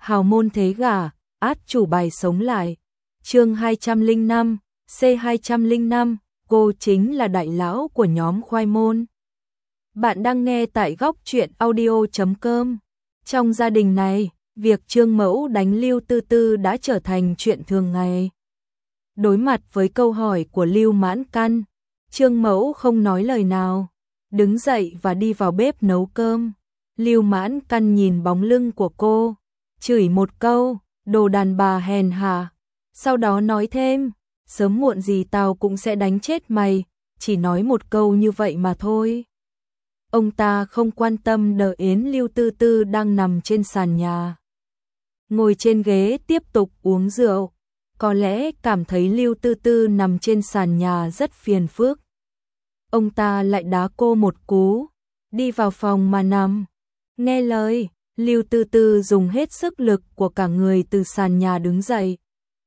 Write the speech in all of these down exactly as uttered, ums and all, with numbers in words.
hào môn thế gả, át chủ bài sống lại. Chương hai trăm lẻ năm, C hai trăm lẻ năm, cô chính là đại lão của nhóm khoai môn. Bạn đang nghe tại góc truyện audio chấm com. Trong gia đình này, việc Trương Mẫu đánh Lưu Tư Tư đã trở thành chuyện thường ngày. Đối mặt với câu hỏi của Lưu Mãn Căn, Trương Mẫu không nói lời nào, đứng dậy và đi vào bếp nấu cơm. Lưu Mãn Căn nhìn bóng lưng của cô, chửi một câu, đồ đàn bà hèn hạ. Sau đó nói thêm, sớm muộn gì tao cũng sẽ đánh chết mày, chỉ nói một câu như vậy mà thôi. Ông ta không quan tâm đờ Yến Lưu Tư Tư đang nằm trên sàn nhà, ngồi trên ghế tiếp tục uống rượu. Có lẽ cảm thấy Lưu Tư Tư nằm trên sàn nhà rất phiền phức, ông ta lại đá cô một cú, đi vào phòng mà nằm. Nghe lời, Lưu Tư Tư dùng hết sức lực của cả người từ sàn nhà đứng dậy,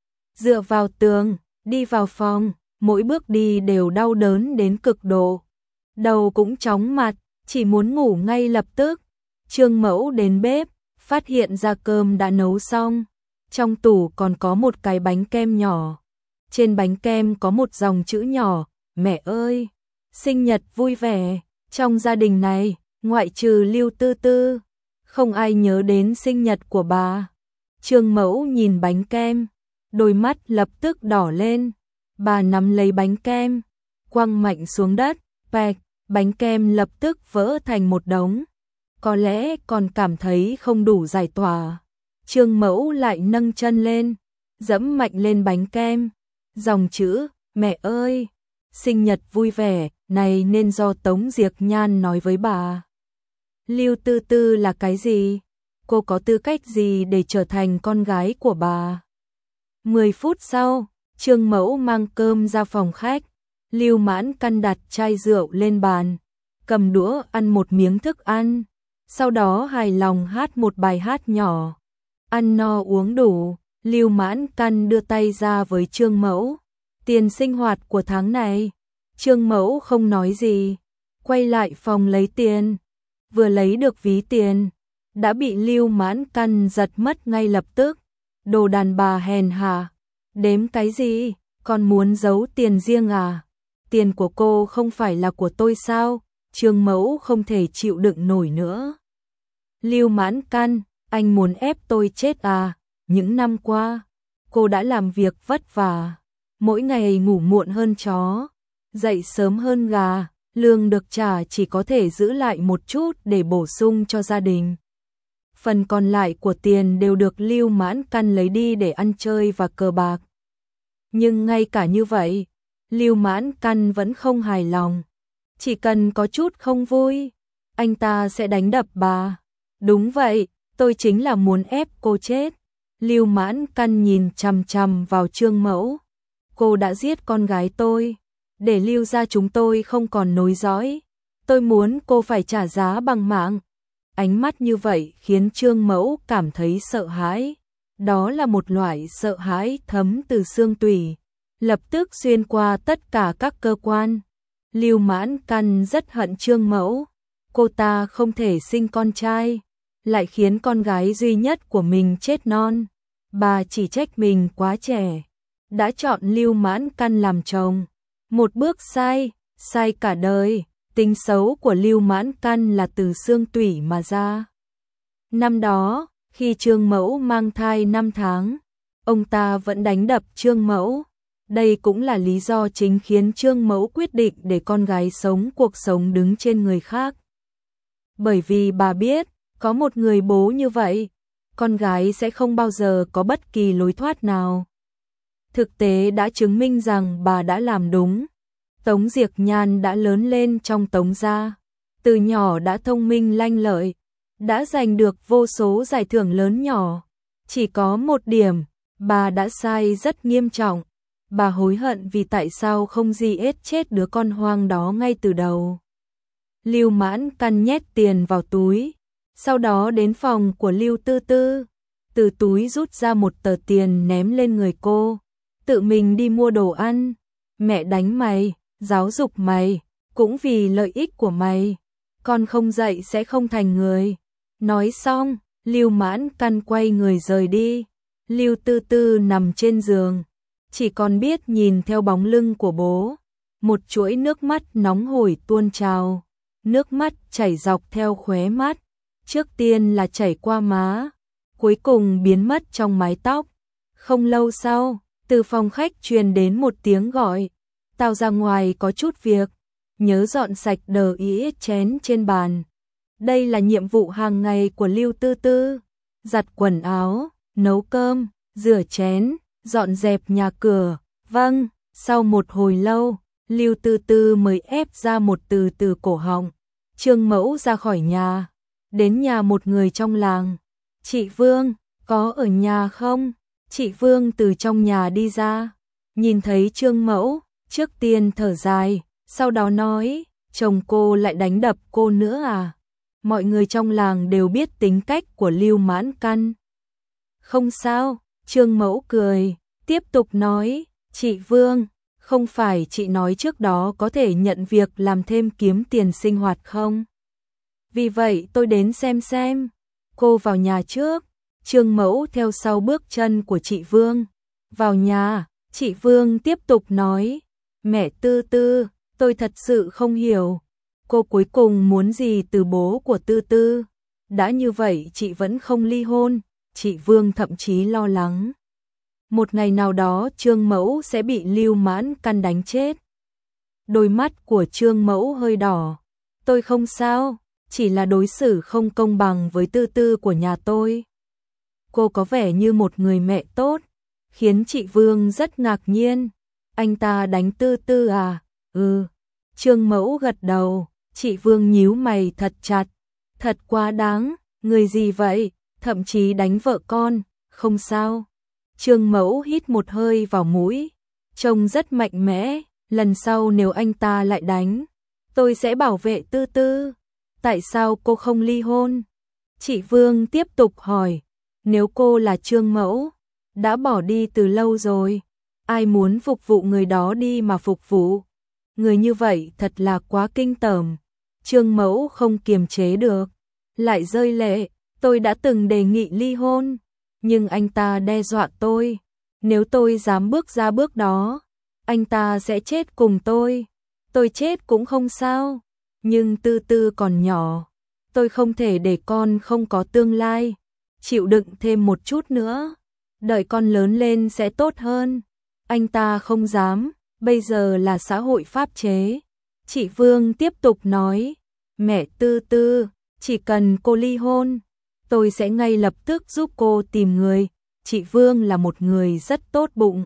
dựa vào tường, đi vào phòng, mỗi bước đi đều đau đớn đến cực độ. Đầu cũng chóng mặt, chỉ muốn ngủ ngay lập tức. Trương Mẫu đến bếp, phát hiện ra cơm đã nấu xong. Trong tủ còn có một cái bánh kem nhỏ. Trên bánh kem có một dòng chữ nhỏ, mẹ ơi, sinh nhật vui vẻ. Trong gia đình này, ngoại trừ Lưu Tư Tư, không ai nhớ đến sinh nhật của bà. Trương Mẫu nhìn bánh kem, đôi mắt lập tức đỏ lên. Bà nắm lấy bánh kem, quăng mạnh xuống đất, bạch, bánh kem lập tức vỡ thành một đống. Có lẽ còn cảm thấy không đủ giải tỏa. Trương Mẫu lại nâng chân lên, dẫm mạnh lên bánh kem. Dòng chữ, mẹ ơi, sinh nhật vui vẻ, này nên do Tống Diệc Nhan nói với bà. Lưu Tư Tư là cái gì? Cô có tư cách gì để trở thành con gái của bà? Mười phút sau, Trương Mẫu mang cơm ra phòng khách. Lưu Mãn Căn đặt chai rượu lên bàn, cầm đũa ăn một miếng thức ăn, sau đó hài lòng hát một bài hát nhỏ. Ăn no uống đủ, Lưu Mãn Căn đưa tay ra với Trương Mẫu. Tiền sinh hoạt của tháng này. Trương Mẫu không nói gì, quay lại phòng lấy tiền. Vừa lấy được ví tiền, đã bị Lưu Mãn Căn giật mất ngay lập tức. Đồ đàn bà hèn hạ, đếm cái gì, còn muốn giấu tiền riêng à? Tiền của cô không phải là của tôi sao? Trương Mẫu không thể chịu đựng nổi nữa. Lưu Mãn Căn, anh muốn ép tôi chết à? Những năm qua, cô đã làm việc vất vả, mỗi ngày ngủ muộn hơn chó, dậy sớm hơn gà, lương được trả chỉ có thể giữ lại một chút để bổ sung cho gia đình. Phần còn lại của tiền đều được Lưu Mãn Căn lấy đi để ăn chơi và cờ bạc. Nhưng ngay cả như vậy, Lưu Mãn Căn vẫn không hài lòng. Chỉ cần có chút không vui, anh ta sẽ đánh đập bà. Đúng vậy, tôi chính là muốn ép cô chết. Lưu Mãn Căn nhìn chằm chằm vào Trương Mẫu. Cô đã giết con gái tôi, để Lưu gia chúng tôi không còn nối dõi. Tôi muốn cô phải trả giá bằng mạng. Ánh mắt như vậy khiến Trương Mẫu cảm thấy sợ hãi. Đó là một loại sợ hãi thấm từ xương tủy, lập tức xuyên qua tất cả các cơ quan. Lưu Mãn Căn rất hận Trương Mẫu. Cô ta không thể sinh con trai, lại khiến con gái duy nhất của mình chết non. Bà chỉ trách mình quá trẻ, đã chọn Lưu Mãn Căn làm chồng. Một bước sai, sai cả đời. Tính xấu của Lưu Mãn Căn là từ xương tủy mà ra. Năm đó, khi Trương Mẫu mang thai năm tháng, ông ta vẫn đánh đập Trương Mẫu. Đây cũng là lý do chính khiến Trương Mẫu quyết định để con gái sống cuộc sống đứng trên người khác. Bởi vì bà biết, có một người bố như vậy, con gái sẽ không bao giờ có bất kỳ lối thoát nào. Thực tế đã chứng minh rằng bà đã làm đúng. Tống Diệc Nhan đã lớn lên trong Tống gia, từ nhỏ đã thông minh lanh lợi, đã giành được vô số giải thưởng lớn nhỏ. Chỉ có một điểm, bà đã sai rất nghiêm trọng. Bà hối hận vì tại sao không giết chết đứa con hoang đó ngay từ đầu. Lưu Mãn Căn nhét tiền vào túi, sau đó đến phòng của Lưu Tư Tư, từ túi rút ra một tờ tiền ném lên người cô, tự mình đi mua đồ ăn. Mẹ đánh mày, giáo dục mày, cũng vì lợi ích của mày, con không dạy sẽ không thành người. Nói xong, Lưu Mãn Căn quay người rời đi. Lưu Tư Tư nằm trên giường, chỉ còn biết nhìn theo bóng lưng của bố. Một chuỗi nước mắt nóng hổi tuôn trào, nước mắt chảy dọc theo khóe mắt, trước tiên là chảy qua má, cuối cùng biến mất trong mái tóc. Không lâu sau, từ phòng khách truyền đến một tiếng gọi, "Tao ra ngoài có chút việc, nhớ dọn sạch đờ ĩ chén trên bàn." Đây là nhiệm vụ hàng ngày của Lưu Tư Tư, giặt quần áo, nấu cơm, rửa chén, dọn dẹp nhà cửa. Vâng, sau một hồi lâu, Lưu Tư Tư mới ép ra một từ từ cổ họng. Trương Mẫu ra khỏi nhà, đến nhà một người trong làng. "Chị Vương, có ở nhà không?" Chị Vương từ trong nhà đi ra, nhìn thấy Trương Mẫu, trước tiên thở dài, sau đó nói, "Chồng cô lại đánh đập cô nữa à?" Mọi người trong làng đều biết tính cách của Lưu Mãn Căn. "Không sao." Trương Mẫu cười, tiếp tục nói, "Chị Vương, không phải chị nói trước đó có thể nhận việc làm thêm kiếm tiền sinh hoạt không? Vì vậy tôi đến xem xem." Cô vào nhà trước, Trương Mẫu theo sau bước chân của chị Vương. Vào nhà, chị Vương tiếp tục nói, "Mẹ Tư Tư, tôi thật sự không hiểu. Cô cuối cùng muốn gì từ bố của Tư Tư? Đã như vậy chị vẫn không ly hôn." Chị Vương thậm chí lo lắng một ngày nào đó Trương Mẫu sẽ bị Lưu Mãn Căn đánh chết. Đôi mắt của Trương Mẫu hơi đỏ. "Tôi không sao, chỉ là đối xử không công bằng với Tư Tư của nhà tôi." Cô có vẻ như một người mẹ tốt, khiến chị Vương rất ngạc nhiên. "Anh ta đánh Tư Tư à?" "Ừ." Trương Mẫu gật đầu. Chị Vương nhíu mày thật chặt. "Thật quá đáng, người gì vậy, thậm chí đánh vợ con." "Không sao." Trương Mẫu hít một hơi vào mũi, trông rất mạnh mẽ, "Lần sau nếu anh ta lại đánh, tôi sẽ bảo vệ Tư Tư." "Tại sao cô không ly hôn?" Chị Vương tiếp tục hỏi. "Nếu cô là Trương Mẫu, đã bỏ đi từ lâu rồi. Ai muốn phục vụ người đó đi mà phục vụ. Người như vậy thật là quá kinh tởm." Trương Mẫu không kiềm chế được, lại rơi lệ. "Tôi đã từng đề nghị ly hôn, nhưng anh ta đe dọa tôi. Nếu tôi dám bước ra bước đó, anh ta sẽ chết cùng tôi. Tôi chết cũng không sao, nhưng Tư Tư còn nhỏ. Tôi không thể để con không có tương lai. Chịu đựng thêm một chút nữa, đợi con lớn lên sẽ tốt hơn." Anh ta không dám, bây giờ là xã hội pháp chế. Chị Vương tiếp tục nói, "Mẹ Tư Tư, chỉ cần cô ly hôn, tôi sẽ ngay lập tức giúp cô tìm người." Chị Vương là một người rất tốt bụng.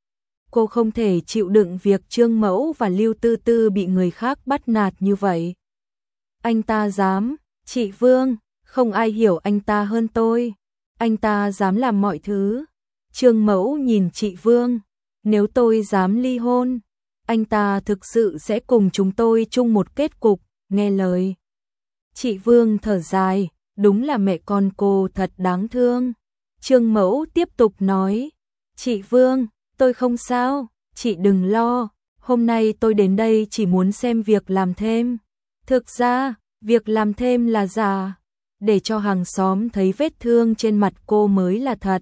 Cô không thể chịu đựng việc Trương Mẫu và Lưu Tư Tư bị người khác bắt nạt như vậy. "Anh ta dám." "Chị Vương, không ai hiểu anh ta hơn tôi. Anh ta dám làm mọi thứ." Trương Mẫu nhìn chị Vương, "Nếu tôi dám ly hôn, anh ta thực sự sẽ cùng chúng tôi chung một kết cục." Nghe lời chị Vương thở dài, đúng là mẹ con cô thật đáng thương. Trương Mẫu tiếp tục nói, "Chị Vương, tôi không sao, chị đừng lo, hôm nay tôi đến đây chỉ muốn xem việc làm thêm. Thực ra, việc làm thêm là giả, để cho hàng xóm thấy vết thương trên mặt cô mới là thật."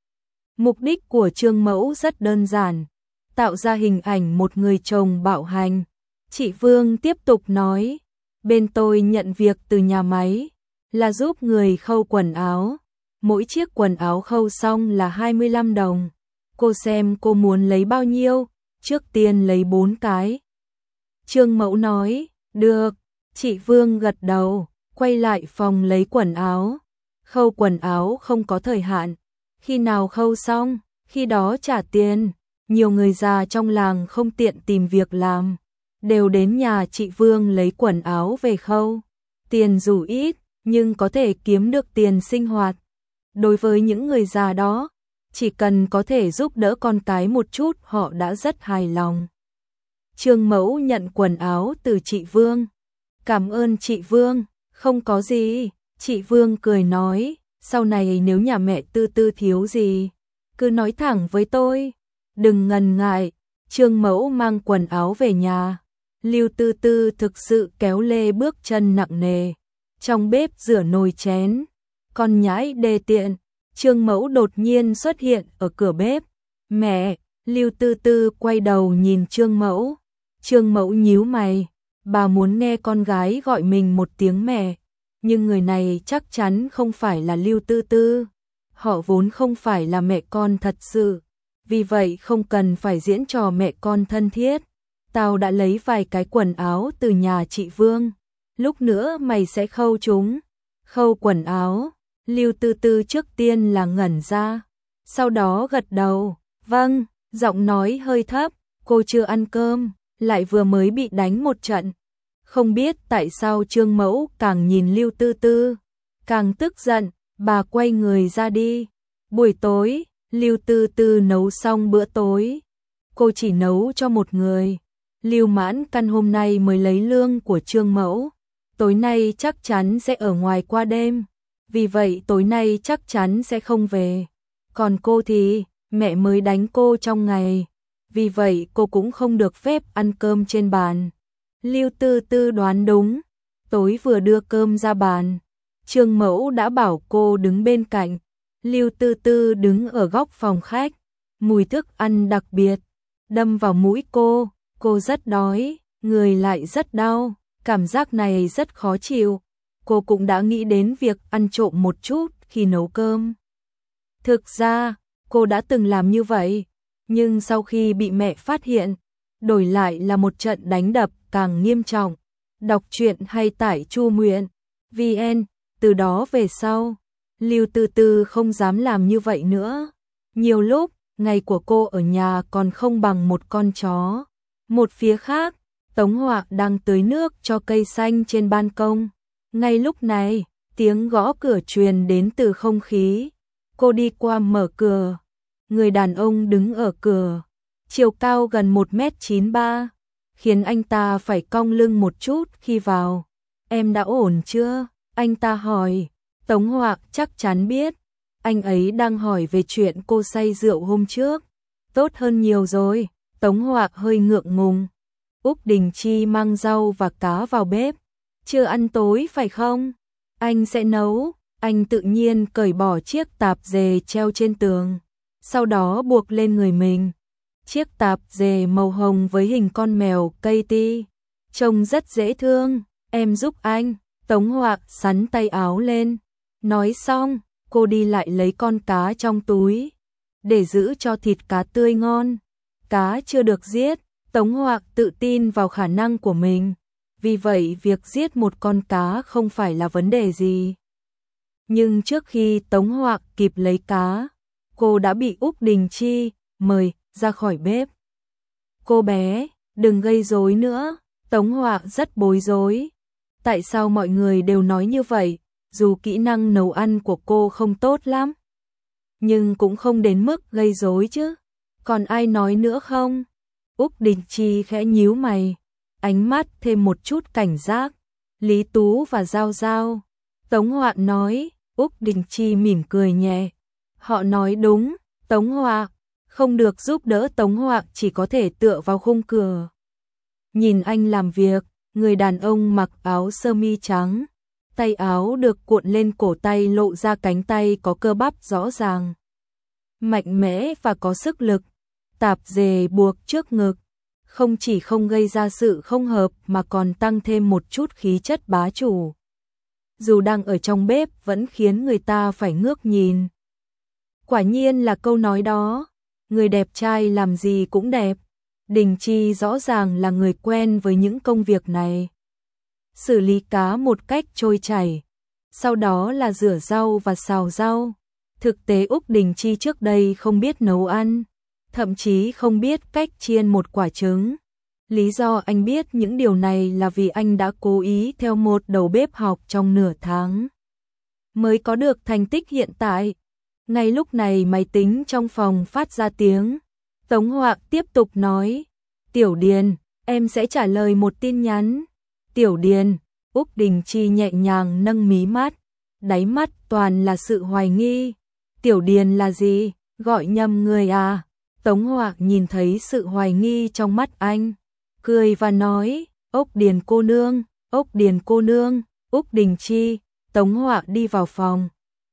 Mục đích của Trương Mẫu rất đơn giản, tạo ra hình ảnh một người chồng bạo hành. Chị Vương tiếp tục nói, "Bên tôi nhận việc từ nhà máy, là giúp người khâu quần áo. Mỗi chiếc quần áo khâu xong là hai mươi lăm đồng. Cô xem cô muốn lấy bao nhiêu, trước tiên lấy bốn cái." Trương Mẫu nói, "Được." Chị Vương gật đầu, quay lại phòng lấy quần áo. Khâu quần áo không có thời hạn, khi nào khâu xong, khi đó trả tiền. Nhiều người già trong làng không tiện tìm việc làm, đều đến nhà chị Vương lấy quần áo về khâu. Tiền dù ít, nhưng có thể kiếm được tiền sinh hoạt. Đối với những người già đó, chỉ cần có thể giúp đỡ con cái một chút họ đã rất hài lòng. Trương Mẫu nhận quần áo từ chị Vương. "Cảm ơn chị Vương." "Không có gì." Chị Vương cười nói, "Sau này nếu nhà mẹ Tư Tư thiếu gì, cứ nói thẳng với tôi, đừng ngần ngại." Trương Mẫu mang quần áo về nhà. Lưu Tư Tư thực sự kéo lê bước chân nặng nề, trong bếp rửa nồi chén. Con nhãi đê tiện. Trương Mẫu đột nhiên xuất hiện ở cửa bếp. Mẹ, Lưu Tư Tư quay đầu nhìn Trương Mẫu. Trương Mẫu nhíu mày, bà muốn nghe con gái gọi mình một tiếng mẹ, nhưng người này chắc chắn không phải là Lưu Tư Tư. Họ vốn không phải là mẹ con thật sự, vì vậy không cần phải diễn trò mẹ con thân thiết. Tao đã lấy vài cái quần áo từ nhà chị Vương, lúc nữa mày sẽ khâu chúng. Khâu quần áo? Lưu Tư Tư trước tiên là ngẩn ra, sau đó gật đầu, vâng, giọng nói hơi thấp, cô chưa ăn cơm, lại vừa mới bị đánh một trận. Không biết tại sao Trương Mẫu càng nhìn Lưu Tư Tư, càng tức giận, bà quay người ra đi. Buổi tối, Lưu Tư Tư nấu xong bữa tối. Cô chỉ nấu cho một người. Lưu Mãn Căn hôm nay mới lấy lương của Trương Mẫu. Tối nay chắc chắn sẽ ở ngoài qua đêm. Vì vậy tối nay chắc chắn sẽ không về. Còn cô thì, mẹ mới đánh cô trong ngày. Vì vậy cô cũng không được phép ăn cơm trên bàn. Lưu Tư Tư đoán đúng. Tối vừa đưa cơm ra bàn, Trương Mẫu đã bảo cô đứng bên cạnh. Lưu Tư Tư đứng ở góc phòng khách. Mùi thức ăn đặc biệt đâm vào mũi cô. Cô rất đói, người lại rất đau. Cảm giác này rất khó chịu. Cô cũng đã nghĩ đến việc ăn trộm một chút khi nấu cơm. Thực ra, cô đã từng làm như vậy. Nhưng sau khi bị mẹ phát hiện, đổi lại là một trận đánh đập càng nghiêm trọng. Đọc truyện hay tải Chu Nguyện vn. Từ đó về sau, Lưu Tư Tư không dám làm như vậy nữa. Nhiều lúc, ngày của cô ở nhà còn không bằng một con chó. Một phía khác, Tống Họa đang tưới nước cho cây xanh trên ban công. Ngay lúc này, tiếng gõ cửa truyền đến từ không khí. Cô đi qua mở cửa. Người đàn ông đứng ở cửa, chiều cao gần một mét chín mươi ba, khiến anh ta phải cong lưng một chút khi vào. Em đã ổn chưa? Anh ta hỏi. Tống Họa chắc chắn biết. Anh ấy đang hỏi về chuyện cô say rượu hôm trước. Tốt hơn nhiều rồi. Tống Họa hơi ngượng ngùng. Úc Đình Chi mang rau và cá vào bếp. Chưa ăn tối phải không? Anh sẽ nấu. Anh tự nhiên cởi bỏ chiếc tạp dề treo trên tường, sau đó buộc lên người mình. Chiếc tạp dề màu hồng với hình con mèo Katy, trông rất dễ thương. Em giúp anh. Tống Họa sắn tay áo lên. Nói xong, cô đi lại lấy con cá trong túi, để giữ cho thịt cá tươi ngon. Cá chưa được giết, Tống Họa tự tin vào khả năng của mình. Vì vậy việc giết một con cá không phải là vấn đề gì. Nhưng trước khi Tống Họa kịp lấy cá, cô đã bị Úc Đình Chi mời ra khỏi bếp. Cô bé, đừng gây rối nữa. Tống Họa rất bối rối. Tại sao mọi người đều nói như vậy? Dù kỹ năng nấu ăn của cô không tốt lắm, nhưng cũng không đến mức gây rối chứ. Còn ai nói nữa không? Úc Đình Chi khẽ nhíu mày, ánh mắt thêm một chút cảnh giác. Lý Tú và Giao Giao. Tống Họa nói. Úc Đình Chi mỉm cười nhẹ. Họ nói đúng. Tống Họa không được giúp đỡ. Tống Họa chỉ có thể tựa vào khung cửa, nhìn anh làm việc. Người đàn ông mặc áo sơ mi trắng, tay áo được cuộn lên cổ tay lộ ra cánh tay có cơ bắp rõ ràng, mạnh mẽ và có sức lực. Tạp dề buộc trước ngực, không chỉ không gây ra sự không hợp mà còn tăng thêm một chút khí chất bá chủ. Dù đang ở trong bếp vẫn khiến người ta phải ngước nhìn. Quả nhiên là câu nói đó, người đẹp trai làm gì cũng đẹp. Đình Chi rõ ràng là người quen với những công việc này. Xử lý cá một cách trôi chảy, sau đó là rửa rau và xào rau. Thực tế Úc Đình Chi trước đây không biết nấu ăn, thậm chí không biết cách chiên một quả trứng. Lý do anh biết những điều này là vì anh đã cố ý theo một đầu bếp học trong nửa tháng, mới có được thành tích hiện tại. Ngay lúc này máy tính trong phòng phát ra tiếng. Tống Họa tiếp tục nói. Tiểu Điền, em sẽ trả lời một tin nhắn. Tiểu Điền. Úc Đình Chi nhẹ nhàng nâng mí mắt, đáy mắt toàn là sự hoài nghi. Tiểu Điền là gì? Gọi nhầm người à? Tống Họa nhìn thấy sự hoài nghi trong mắt anh, cười và nói. Úc Điền cô nương, Úc Điền cô nương. Úc Đình Chi. Tống Họa đi vào phòng,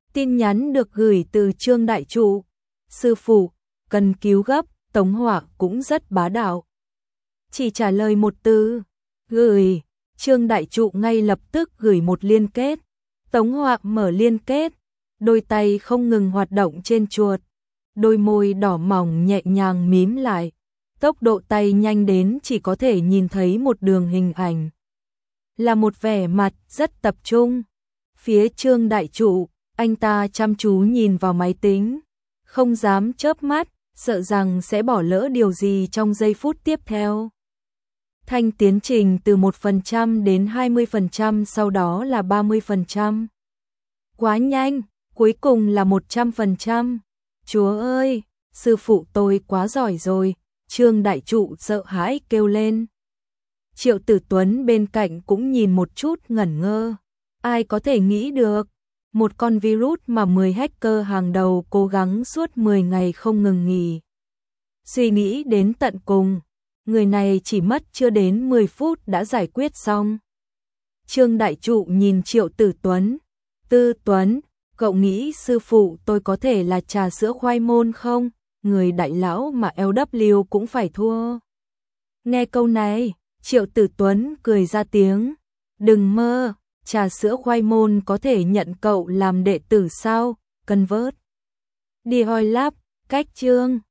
Tin nhắn được gửi từ Trương Đại Trụ. Sư phụ, cần cứu gấp, Tống Họa cũng rất bá đạo. Chỉ trả lời một từ, gửi. Trương Đại Trụ ngay lập tức gửi một liên kết. Tống Họa mở liên kết, đôi tay không ngừng hoạt động trên chuột. Đôi môi đỏ mỏng nhẹ nhàng mím lại. Tốc độ tay nhanh đến chỉ có thể nhìn thấy một đường hình ảnh. Là một vẻ mặt rất tập trung. Phía Trương Đại Trụ, anh ta chăm chú nhìn vào máy tính, không dám chớp mắt, sợ rằng sẽ bỏ lỡ điều gì trong giây phút tiếp theo. Thanh tiến trình từ một phần trăm đến hai mươi phần trăm, sau đó là ba mươi phần trăm. Quá nhanh, cuối cùng là một trăm phần trăm. Chúa ơi, sư phụ tôi quá giỏi rồi, Trương Đại Trụ sợ hãi kêu lên. Triệu Tử Tuấn bên cạnh cũng nhìn một chút ngẩn ngơ. Ai có thể nghĩ được, một con virus mà mười hacker hàng đầu cố gắng suốt mười ngày không ngừng nghỉ. Suy nghĩ đến tận cùng, người này chỉ mất chưa đến mười phút đã giải quyết xong. Trương Đại Trụ nhìn Triệu Tử Tuấn. Tư Tuấn, cậu nghĩ sư phụ tôi có thể là trà sữa khoai môn không? Người đại lão mà lờ vê cũng phải thua. Nghe câu này, Triệu Tử Tuấn cười ra tiếng. Đừng mơ, trà sữa khoai môn có thể nhận cậu làm đệ tử sao? Convert. Đi hoi lab, cách chương.